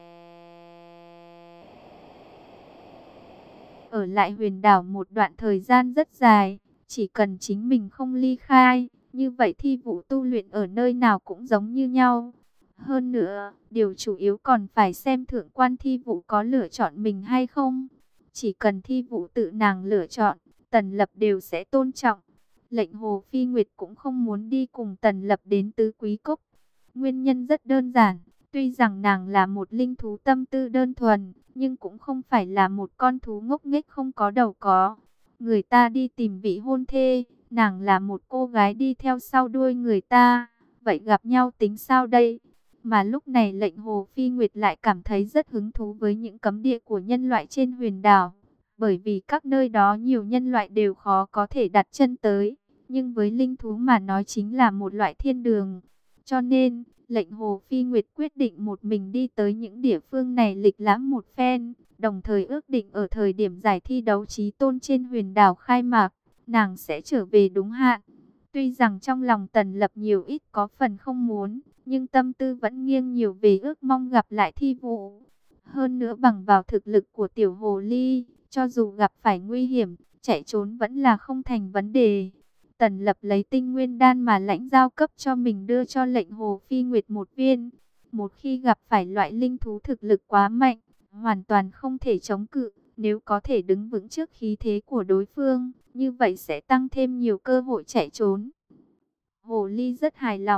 ở lại huyền đảo một đoạn thời gian rất dài. Chỉ cần chính mình không ly khai, như vậy Thi Vũ tu luyện ở nơi nào cũng giống như nhau. Hơn nữa, điều chủ yếu còn phải xem thượng quan Thi Vũ có lựa chọn mình hay không. Chỉ cần Thi Vũ tự nàng lựa chọn, Tần Lập đều sẽ tôn trọng. Lệnh Hồ Phi Nguyệt cũng không muốn đi cùng Tần Lập đến Tứ Quý Cốc. Nguyên nhân rất đơn giản, tuy rằng nàng là một linh thú tâm tư đơn thuần, nhưng cũng không phải là một con thú ngốc nghếch không có đầu có. Người ta đi tìm vị hôn thê, nàng là một cô gái đi theo sau đuôi người ta, vậy gặp nhau tính sao đây? Mà lúc này lệnh Hồ Phi Nguyệt lại cảm thấy rất hứng thú với những cấm địa của nhân loại trên huyền đảo. Bởi vì các nơi đó nhiều nhân loại đều khó có thể đặt chân tới. Nhưng với linh thú mà nói chính là một loại thiên đường. Cho nên, lệnh Hồ Phi Nguyệt quyết định một mình đi tới những địa phương này lịch lãm một phen. Đồng thời ước định ở thời điểm giải thi đấu chí tôn trên huyền đảo khai mạc, nàng sẽ trở về đúng hạn. Tuy rằng trong lòng Tần Lập nhiều ít có phần không muốn, nhưng tâm tư vẫn nghiêng nhiều về ước mong gặp lại Thi Vũ. Hơn nữa bằng vào thực lực của tiểu hồ ly, cho dù gặp phải nguy hiểm, chạy trốn vẫn là không thành vấn đề. Tần Lập lấy tinh nguyên đan mà lãnh giao cấp cho mình đưa cho lệnh Hồ Phi Nguyệt một viên. Một khi gặp phải loại linh thú thực lực quá mạnh, hoàn toàn không thể chống cự, nếu có thể đứng vững trước khí thế của đối phương, như vậy sẽ tăng thêm nhiều cơ hội chạy trốn. Hồ ly rất hài lòng,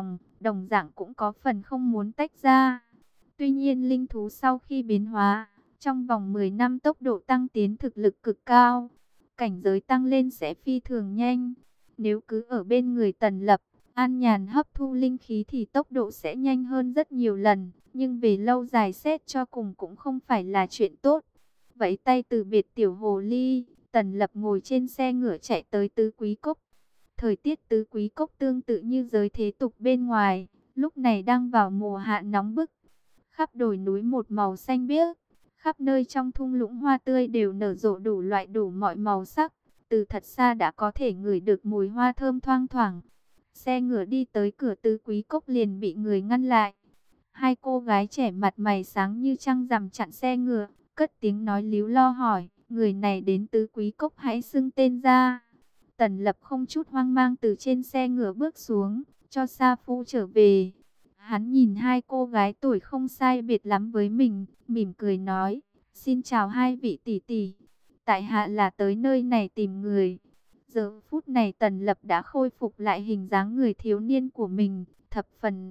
đồng dạng cũng có phần không muốn tách ra. Tuy nhiên linh thú sau khi biến hóa, trong vòng mười năm tốc độ tăng tiến thực lực cực cao, cảnh giới tăng lên sẽ phi thường nhanh. Nếu cứ ở bên người Tần Lập, an nhàn hấp thu linh khí thì tốc độ sẽ nhanh hơn rất nhiều lần, nhưng về lâu dài xét cho cùng cũng không phải là chuyện tốt. Vẫy tay từ biệt tiểu hồ ly, Tần Lập ngồi trên xe ngựa chạy tới Tứ Quý Cốc. Thời tiết Tứ Quý Cốc tương tự như giới thế tục bên ngoài, lúc này đang vào mùa hạ nóng bức. Khắp đồi núi một màu xanh biếc, khắp nơi trong thung lũng hoa tươi đều nở rộ đủ loại đủ mọi màu sắc. Từ thật xa đã có thể ngửi được mùi hoa thơm thoang thoảng. Xe ngựa đi tới cửa Tứ Quý Cốc liền bị người ngăn lại. Hai cô gái trẻ mặt mày sáng như trăng rằm chặn xe ngựa, cất tiếng nói líu lo hỏi, người này đến Tứ Quý Cốc hãy xưng tên ra. Tần Lập không chút hoang mang từ trên xe ngựa bước xuống, cho Sa Phu trở về. Hắn nhìn hai cô gái tuổi không sai biệt lắm với mình, mỉm cười nói, xin chào hai vị tỷ tỷ. Tại hạ là tới nơi này tìm người. Giờ phút này Tần Lập đã khôi phục lại hình dáng người thiếu niên của mình, thập phần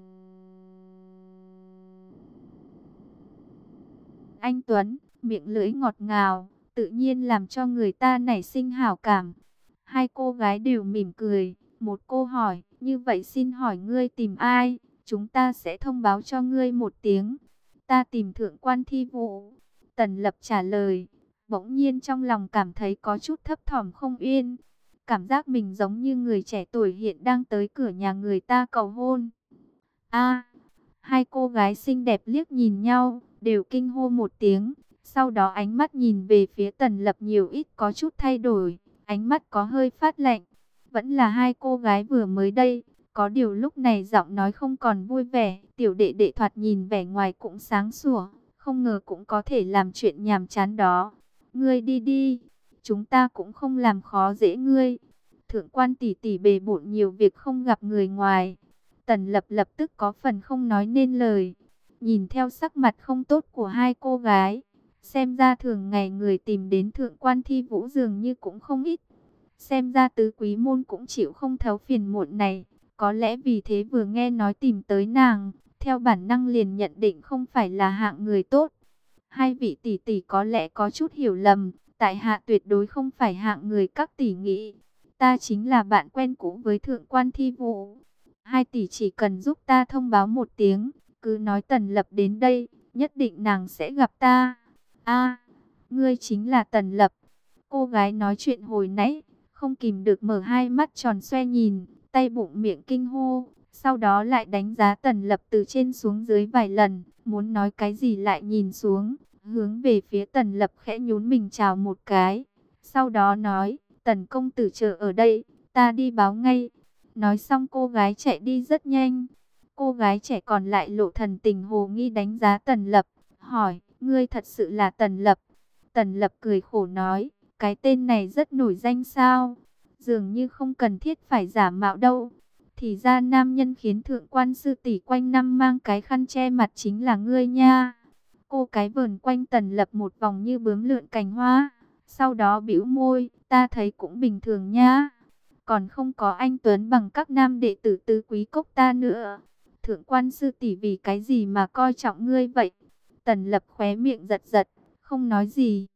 anh tuấn, miệng lưỡi ngọt ngào, tự nhiên làm cho người ta nảy sinh hảo cảm. Hai cô gái đều mỉm cười, một cô hỏi, như vậy xin hỏi ngươi tìm ai, chúng ta sẽ thông báo cho ngươi một tiếng. Ta tìm Thượng quan Thi Vũ. Tần Lập trả lời, bỗng nhiên trong lòng cảm thấy có chút thấp thỏm không yên. Cảm giác mình giống như người trẻ tuổi hiện đang tới cửa nhà người ta cầu hôn. A, hai cô gái xinh đẹp liếc nhìn nhau, đều kinh hô một tiếng. Sau đó ánh mắt nhìn về phía Tần Lập nhiều ít có chút thay đổi, ánh mắt có hơi phát lạnh. Vẫn là hai cô gái vừa mới đây, có điều lúc này giọng nói không còn vui vẻ. Tiểu đệ đệ thoạt nhìn vẻ ngoài cũng sáng sủa, không ngờ cũng có thể làm chuyện nhàm chán đó. Ngươi đi đi, chúng ta cũng không làm khó dễ ngươi. Thượng quan tỷ tỷ bề bộn nhiều việc không gặp người ngoài. Tần Lập lập tức có phần không nói nên lời. Nhìn theo sắc mặt không tốt của hai cô gái, xem ra thường ngày người tìm đến Thượng quan Thi Vũ dường như cũng không ít. Xem ra Tứ Quý môn cũng chịu không thấu phiền muộn này. Có lẽ vì thế vừa nghe nói tìm tới nàng, theo bản năng liền nhận định không phải là hạng người tốt. Hai vị tỷ tỷ có lẽ có chút hiểu lầm, tại hạ tuyệt đối không phải hạng người các tỷ nghĩ. Ta chính là bạn quen cũ với Thượng quan Thi Vũ. Hai tỷ chỉ cần giúp ta thông báo một tiếng, cứ nói Tần Lập đến đây, nhất định nàng sẽ gặp ta. A, ngươi chính là Tần Lập. Cô gái nói chuyện hồi nãy, không kìm được mở hai mắt tròn xoe nhìn, tay bụng miệng kinh hô. Sau đó lại đánh giá Tần Lập từ trên xuống dưới vài lần, muốn nói cái gì lại nhìn xuống, hướng về phía Tần Lập khẽ nhún mình chào một cái. Sau đó nói, Tần công tử chờ ở đây, ta đi báo ngay. Nói xong cô gái chạy đi rất nhanh. Cô gái trẻ còn lại lộ thần tình hồ nghi đánh giá Tần Lập, hỏi, ngươi thật sự là Tần Lập? Tần Lập cười khổ nói, cái tên này rất nổi danh sao? Dường như không cần thiết phải giả mạo đâu. Thì ra nam nhân khiến Thượng quan sư tỷ quanh năm mang cái khăn che mặt chính là ngươi nha. Cô cái vờn quanh Tần Lập một vòng như bướm lượn cành hoa. Sau đó bĩu môi, ta thấy cũng bình thường nha. Còn không có anh tuấn bằng các nam đệ tử Tứ Quý Cốc ta nữa. Thượng quan sư tỷ vì cái gì mà coi trọng ngươi vậy? Tần Lập khóe miệng giật giật, không nói gì.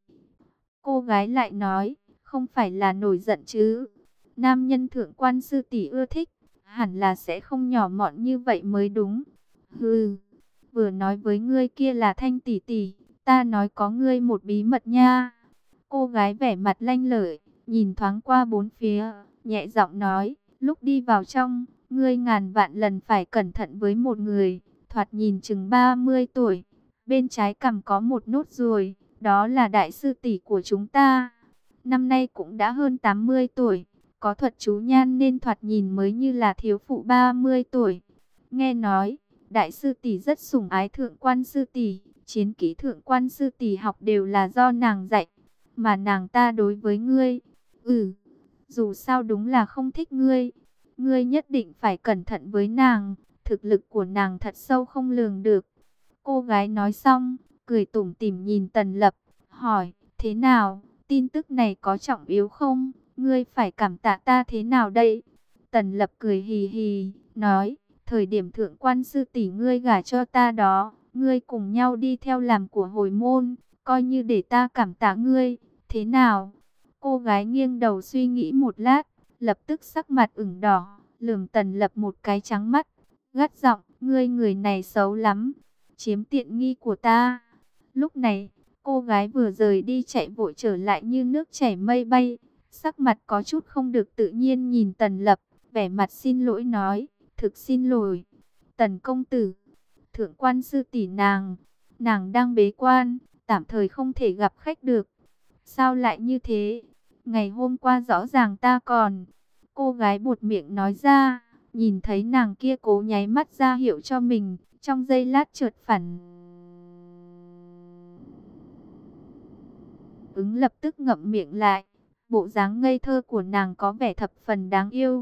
Cô gái lại nói, không phải là nổi giận chứ? Nam nhân thượng quan sư tỷ ưa thích, hẳn là sẽ không nhỏ mọn như vậy mới đúng. Hừ, vừa nói với ngươi kia là Thanh tỷ tỷ, ta nói có ngươi một bí mật nha. Cô gái vẻ mặt lanh lợi, nhìn thoáng qua bốn phía, nhẹ giọng nói, lúc đi vào trong, ngươi ngàn vạn lần phải cẩn thận với một người, thoạt nhìn chừng ba mươi tuổi, bên trái cằm có một nốt ruồi, đó là đại sư tỷ của chúng ta. Năm nay cũng đã hơn tám mươi tuổi, có thuật chú nhan nên thoạt nhìn mới như là thiếu phụ ba mươi tuổi. Nghe nói, đại sư tỷ rất sủng ái thượng quan sư tỷ, chiến kỹ thượng quan sư tỷ học đều là do nàng dạy, mà nàng ta đối với ngươi, ừ, dù sao đúng là không thích ngươi. Ngươi nhất định phải cẩn thận với nàng, thực lực của nàng thật sâu không lường được. Cô gái nói xong, cười tủm tỉm nhìn Tần Lập, hỏi, thế nào, tin tức này có trọng yếu không? Ngươi phải cảm tạ ta thế nào đây? Tần Lập cười hì hì, nói, Thời điểm thượng quan sư tỷ ngươi gả cho ta đó, ngươi cùng nhau đi theo làm của hồi môn, coi như để ta cảm tạ ngươi, thế nào? Cô gái nghiêng đầu suy nghĩ một lát, lập tức sắc mặt ửng đỏ, lườm Tần Lập một cái trắng mắt, gắt giọng, ngươi người này xấu lắm, chiếm tiện nghi của ta. Lúc này, cô gái vừa rời đi chạy vội trở lại như nước chảy mây bay, sắc mặt có chút không được tự nhiên nhìn Tần Lập, vẻ mặt xin lỗi nói, thực xin lỗi, Tần công tử, thượng quan sư tỷ nàng, nàng đang bế quan, tạm thời không thể gặp khách được. Sao lại như thế? Ngày hôm qua rõ ràng ta còn... Cô gái buột miệng nói ra, nhìn thấy nàng kia cố nháy mắt ra hiệu cho mình, trong giây lát chợt phản ứng lập tức ngậm miệng lại. Bộ dáng ngây thơ của nàng có vẻ thập phần đáng yêu.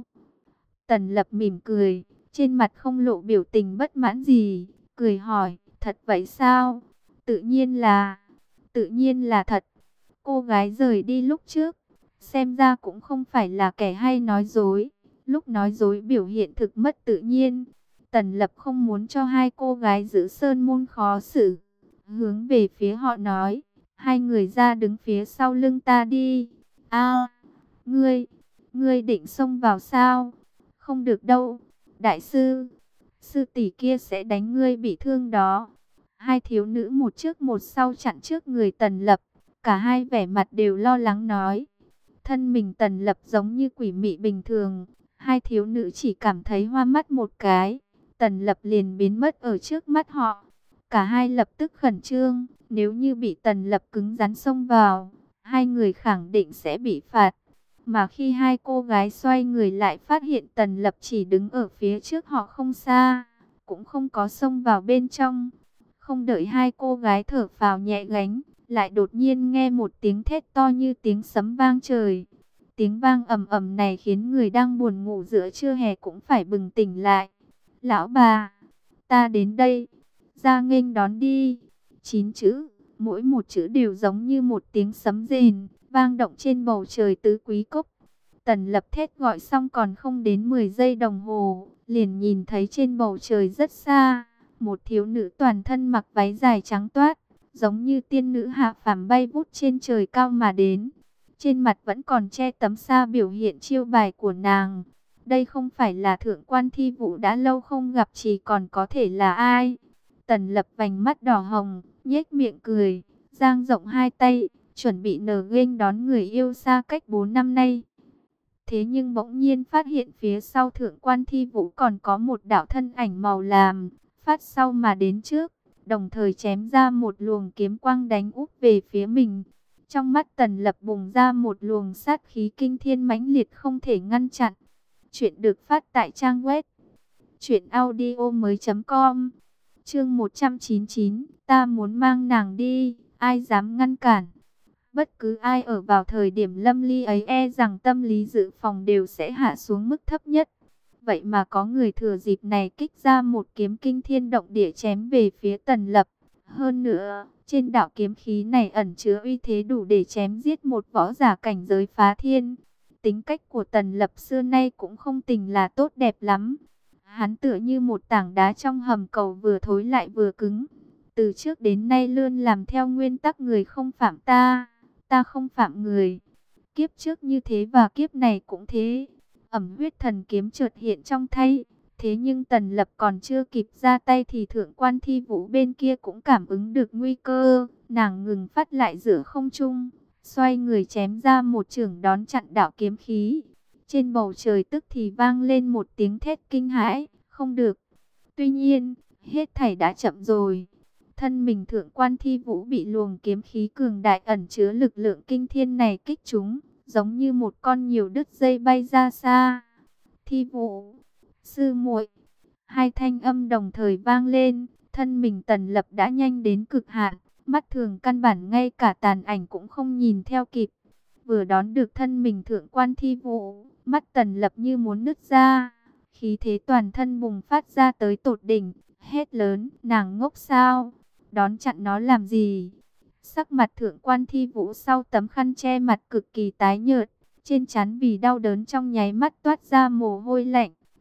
Tần Lập mỉm cười, trên mặt không lộ biểu tình bất mãn gì, cười hỏi, thật vậy sao? Tự nhiên là, tự nhiên là thật. Cô gái rời đi lúc trước, xem ra cũng không phải là kẻ hay nói dối. Lúc nói dối biểu hiện thực mất tự nhiên. Tần Lập không muốn cho hai cô gái giữ sơn môn khó xử. Hướng về phía họ nói, hai người ra đứng phía sau lưng ta đi. A, ngươi, ngươi định xông vào sao? Không được đâu, đại sư, sư tỷ kia sẽ đánh ngươi bị thương đó. Hai thiếu nữ một trước một sau chặn trước người Tần Lập, cả hai vẻ mặt đều lo lắng nói. Thân mình Tần Lập giống như quỷ mị bình thường, hai thiếu nữ chỉ cảm thấy hoa mắt một cái, Tần Lập liền biến mất ở trước mắt họ. Cả hai lập tức khẩn trương, nếu như bị Tần Lập cứng rắn xông vào, hai người khẳng định sẽ bị phạt. Mà khi hai cô gái xoay người lại phát hiện Tần Lập chỉ đứng ở phía trước họ không xa, cũng không có xông vào bên trong. Không đợi hai cô gái thở phào nhẹ gánh, lại đột nhiên nghe một tiếng thét to như tiếng sấm vang trời. Tiếng vang ầm ầm này khiến người đang buồn ngủ giữa trưa hè cũng phải bừng tỉnh lại. Lão bà, ta đến đây, ra nghênh đón đi. Chín chữ, mỗi một chữ đều giống như một tiếng sấm rền, vang động trên bầu trời tứ quý cốc. Tần Lập thét gọi xong còn không đến mười giây đồng hồ, liền nhìn thấy trên bầu trời rất xa, một thiếu nữ toàn thân mặc váy dài trắng toát, giống như tiên nữ hạ phàm bay vút trên trời cao mà đến. Trên mặt vẫn còn che tấm sa biểu hiện chiêu bài của nàng. Đây không phải là thượng quan Thi Vũ đã lâu không gặp, chỉ còn có thể là ai? Tần Lập vành mắt đỏ hồng, nhếch miệng cười, dang rộng hai tay, chuẩn bị nở nghênh đón người yêu xa cách bốn năm nay. Thế nhưng bỗng nhiên phát hiện phía sau thượng quan Thi Vũ còn có một đạo thân ảnh màu làm, phát sau mà đến trước, đồng thời chém ra một luồng kiếm quang đánh úp về phía mình. Trong mắt Tần Lập bùng ra một luồng sát khí kinh thiên mãnh liệt không thể ngăn chặn. Chuyện được phát tại trang web truyện audio mới chấm com. Chương một trăm chín mươi chín, ta muốn mang nàng đi, ai dám ngăn cản? Bất cứ ai ở vào thời điểm lâm ly ấy e rằng tâm lý dự phòng đều sẽ hạ xuống mức thấp nhất. Vậy mà có người thừa dịp này kích ra một kiếm kinh thiên động địa chém về phía Tần Lập. Hơn nữa, trên đạo kiếm khí này ẩn chứa uy thế đủ để chém giết một võ giả cảnh giới phá thiên. Tính cách của Tần Lập xưa nay cũng không tình là tốt đẹp lắm. Hắn tựa như một tảng đá trong hầm cầu, vừa thối lại vừa cứng. Từ trước đến nay luôn làm theo nguyên tắc người không phạm ta, ta không phạm người. Kiếp trước như thế và kiếp này cũng thế. Ẩm huyết thần kiếm chợt hiện trong tay. Thế nhưng Tần Lập còn chưa kịp ra tay thì thượng quan Thi Vũ bên kia cũng cảm ứng được nguy cơ. Nàng ngừng phát lại giữa không trung, xoay người chém ra một chưởng đón chặn đạo kiếm khí. Trên bầu trời tức thì vang lên một tiếng thét kinh hãi, không được. Tuy nhiên, hết thảy đã chậm rồi. Thân mình thượng quan Thi Vũ bị luồng kiếm khí cường đại ẩn chứa lực lượng kinh thiên này kích trúng, giống như một con nhiều đứt dây bay ra xa. Thi Vũ, sư muội, hai thanh âm đồng thời vang lên, thân mình Tần Lập đã nhanh đến cực hạn, mắt thường căn bản ngay cả tàn ảnh cũng không nhìn theo kịp. Vừa đón được thân mình thượng quan Thi Vũ, mắt Tần Lập như muốn nứt ra, khí thế toàn thân bùng phát ra tới tột đỉnh, hét lớn, nàng ngốc sao? Đón chặn nó làm gì? Sắc mặt thượng quan Thi Vũ sau tấm khăn che mặt cực kỳ tái nhợt, trên trán vì đau đớn trong nháy mắt toát ra mồ hôi lạnh,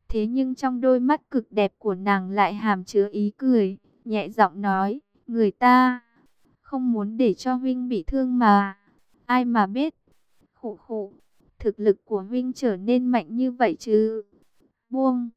Thế nhưng trong đôi mắt cực đẹp của nàng lại hàm chứa ý cười, nhẹ giọng nói, người ta không muốn để cho huynh bị thương mà. Ai mà biết, khụ khụ, thực lực của huynh trở nên mạnh như vậy chứ. Buông.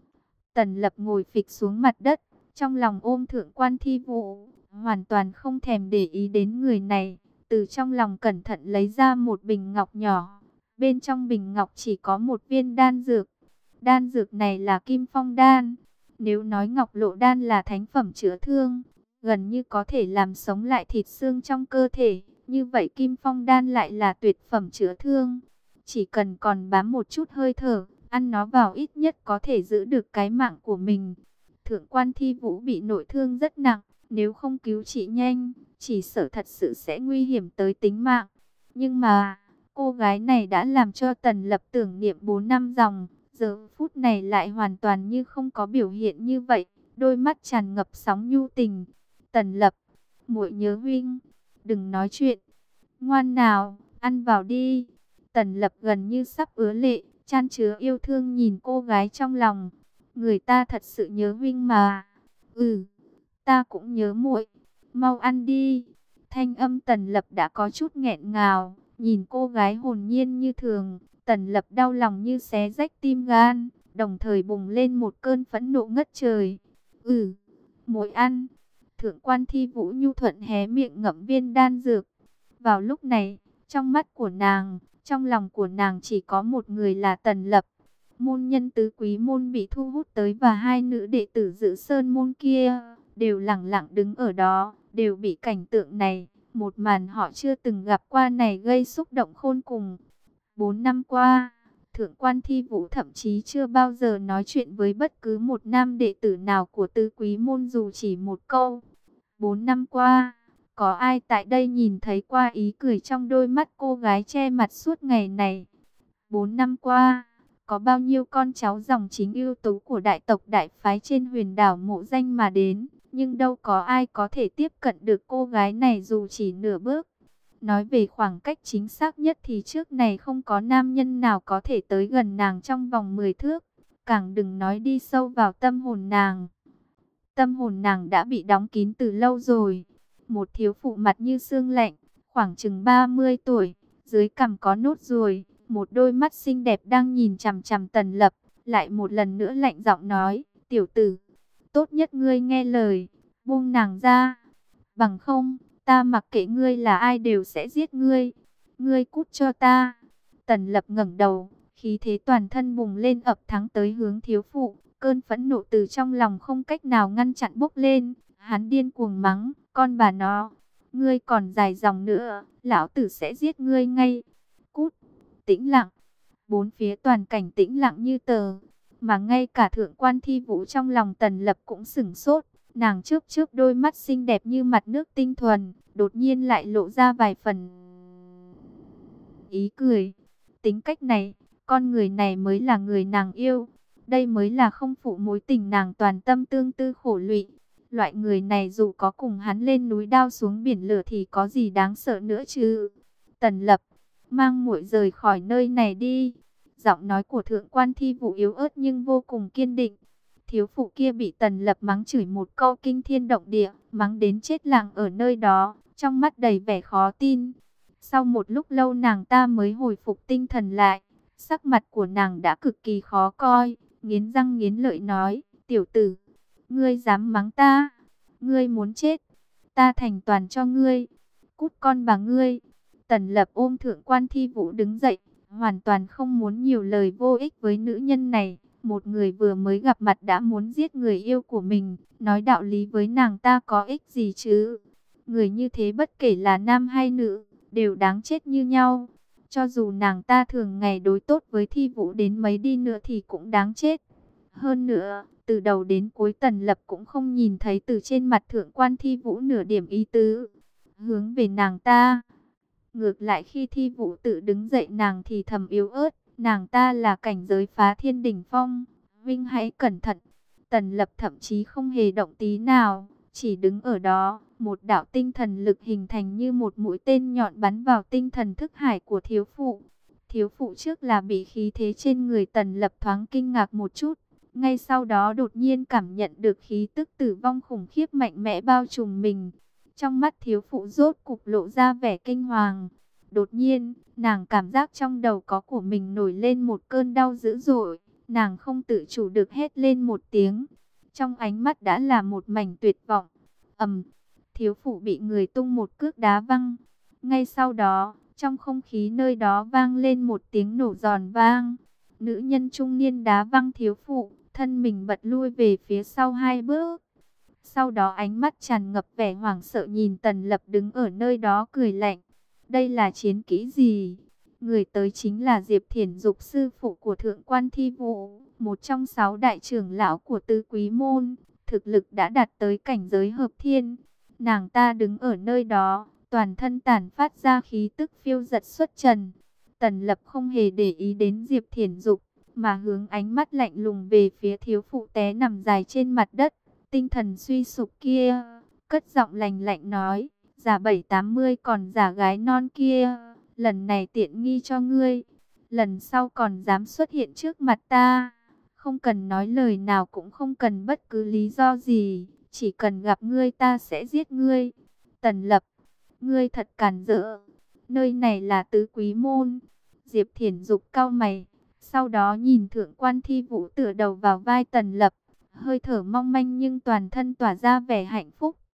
Tần Lập ngồi phịch xuống mặt đất, trong lòng ôm Thượng Quan Thi Vũ, hoàn toàn không thèm để ý đến người này. Từ trong lòng cẩn thận lấy ra một bình ngọc nhỏ. Bên trong bình ngọc chỉ có một viên đan dược. Đan dược này là Kim Phong đan. Nếu nói Ngọc Lộ đan là thánh phẩm chữa thương, gần như có thể làm sống lại thịt xương trong cơ thể, như vậy Kim Phong đan lại là tuyệt phẩm chữa thương. Chỉ cần còn bám một chút hơi thở, ăn nó vào ít nhất có thể giữ được cái mạng của mình. Thượng Quan Thi Vũ bị nội thương rất nặng, nếu không cứu trị nhanh, chỉ sợ thật sự sẽ nguy hiểm tới tính mạng. Nhưng mà, cô gái này đã làm cho Tần Lập tưởng niệm bốn năm dòng, giờ phút này lại hoàn toàn như không có biểu hiện như vậy, đôi mắt tràn ngập sóng nhu tình. Tần Lập, muội nhớ huynh, đừng nói chuyện, ngoan nào, ăn vào đi. Tần Lập gần như sắp ứa lệ, chan chứa yêu thương nhìn cô gái trong lòng. Người ta thật sự nhớ huynh mà. Ừ, ta cũng nhớ muội. Mau ăn đi. Thanh âm Tần Lập đã có chút nghẹn ngào, nhìn cô gái hồn nhiên như thường, Tần Lập đau lòng như xé rách tim gan, đồng thời bùng lên một cơn phẫn nộ ngất trời. Ừ, muội ăn. Thượng Quan Thi Vũ nhu thuận hé miệng ngậm viên đan dược. Vào lúc này, trong mắt của nàng, trong lòng của nàng chỉ có một người là Tần Lập. Môn nhân tứ quý môn bị thu hút tới và hai nữ đệ tử Dự Sơn môn kia đều lặng lặng đứng ở đó, đều bị cảnh tượng này, một màn họ chưa từng gặp qua này gây xúc động khôn cùng. Bốn năm qua, Thượng Quan Thi Vũ thậm chí chưa bao giờ nói chuyện với bất cứ một nam đệ tử nào của tứ quý môn dù chỉ một câu. Bốn năm qua, có ai tại đây nhìn thấy qua ý cười trong đôi mắt cô gái che mặt suốt ngày này? Bốn năm qua, có bao nhiêu con cháu dòng chính ưu tú của đại tộc đại phái trên huyền đảo mộ danh mà đến, nhưng đâu có ai có thể tiếp cận được cô gái này dù chỉ nửa bước. Nói về khoảng cách chính xác nhất thì trước này không có nam nhân nào có thể tới gần nàng trong vòng mười thước, càng đừng nói đi sâu vào tâm hồn nàng. Tâm hồn nàng đã bị đóng kín từ lâu rồi. Một thiếu phụ mặt như xương lạnh, khoảng chừng ba mươi tuổi, dưới cằm có nốt ruồi, một đôi mắt xinh đẹp đang nhìn chằm chằm Tần Lập, lại một lần nữa lạnh giọng nói, tiểu tử, tốt nhất ngươi nghe lời, buông nàng ra, bằng không, ta mặc kệ ngươi là ai đều sẽ giết ngươi, ngươi cút cho ta. Tần Lập ngẩng đầu, khí thế toàn thân bùng lên ập thắng tới hướng thiếu phụ, cơn phẫn nộ từ trong lòng không cách nào ngăn chặn bốc lên, hắn điên cuồng mắng, con bà nó, ngươi còn dài dòng nữa, lão tử sẽ giết ngươi ngay, cút. Tĩnh lặng, bốn phía toàn cảnh tĩnh lặng như tờ, mà ngay cả Thượng Quan Thi Vũ trong lòng Tần Lập cũng sửng sốt, nàng trước trước đôi mắt xinh đẹp như mặt nước tinh thuần, đột nhiên lại lộ ra vài phần ý cười. Tính cách này, con người này mới là người nàng yêu, đây mới là không phụ mối tình nàng toàn tâm tương tư khổ lụy. Loại người này dù có cùng hắn lên núi đao xuống biển lửa thì có gì đáng sợ nữa chứ. Tần Lập, mang muội rời khỏi nơi này đi. Giọng nói của Thượng Quan Thi Vũ yếu ớt nhưng vô cùng kiên định. Thiếu phụ kia bị Tần Lập mắng chửi một câu kinh thiên động địa, mắng đến chết lặng ở nơi đó, trong mắt đầy vẻ khó tin. Sau một lúc lâu nàng ta mới hồi phục tinh thần lại, sắc mặt của nàng đã cực kỳ khó coi, nghiến răng nghiến lợi nói, tiểu tử, ngươi dám mắng ta, ngươi muốn chết, ta thành toàn cho ngươi, cút con bà ngươi. Tần Lập ôm Thượng Quan Thi Vũ đứng dậy, hoàn toàn không muốn nhiều lời vô ích với nữ nhân này. Một người vừa mới gặp mặt đã muốn giết người yêu của mình, nói đạo lý với nàng ta có ích gì chứ? Người như thế bất kể là nam hay nữ, đều đáng chết như nhau. Cho dù nàng ta thường ngày đối tốt với Thi Vũ đến mấy đi nữa thì cũng đáng chết. Hơn nữa, từ đầu đến cuối Tần Lập cũng không nhìn thấy từ trên mặt Thượng Quan Thi Vũ nửa điểm ý tứ hướng về nàng ta. Ngược lại khi Thi Vũ tự đứng dậy nàng thì thầm yếu ớt, nàng ta là cảnh giới phá thiên đỉnh phong, Vinh hãy cẩn thận. Tần Lập thậm chí không hề động tí nào, chỉ đứng ở đó, một đạo tinh thần lực hình thành như một mũi tên nhọn bắn vào tinh thần thức hải của thiếu phụ. Thiếu phụ trước là bị khí thế trên người Tần Lập thoáng kinh ngạc một chút, Ngay sau đó đột nhiên cảm nhận được khí tức tử vong khủng khiếp mạnh mẽ bao trùm mình. Trong mắt thiếu phụ rốt cục lộ ra vẻ kinh hoàng. Đột nhiên, nàng cảm giác trong đầu có của mình nổi lên một cơn đau dữ dội. Nàng không tự chủ được hét lên một tiếng. Trong ánh mắt đã là một mảnh tuyệt vọng. Ầm, thiếu phụ bị người tung một cước đá văng. Ngay sau đó, trong không khí nơi đó vang lên một tiếng nổ giòn vang. Nữ nhân trung niên đá văng thiếu phụ, thân mình bật lui về phía sau hai bước. Sau đó ánh mắt tràn ngập vẻ hoảng sợ nhìn Tần Lập đứng ở nơi đó cười lạnh. Đây là chiến kỹ gì? Người tới chính là Diệp Thiển Dục, sư phụ của Thượng quan Thi Vũ, một trong sáu đại trưởng lão của Tứ Quý Môn, thực lực đã đạt tới cảnh giới hợp thiên. Nàng ta đứng ở nơi đó, toàn thân tản phát ra khí tức phiêu dật xuất trần. Tần Lập không hề để ý đến Diệp Thiển Dục, mà hướng ánh mắt lạnh lùng về phía thiếu phụ té nằm dài trên mặt đất, tinh thần suy sụp kia, cất giọng lạnh lạnh nói, già bảy tám mươi còn giả gái non kia, lần này tiện nghi cho ngươi, lần sau còn dám xuất hiện trước mặt ta, không cần nói lời nào cũng không cần bất cứ lý do gì, chỉ cần gặp ngươi ta sẽ giết ngươi. Tần Lập, ngươi thật càn rỡ, nơi này là Tứ Quý Môn. Diệp Thiển Dục cau mày, sau đó nhìn Thượng quan Thi Vũ tựa đầu vào vai Tần Lập, hơi thở mong manh nhưng toàn thân tỏa ra vẻ hạnh phúc.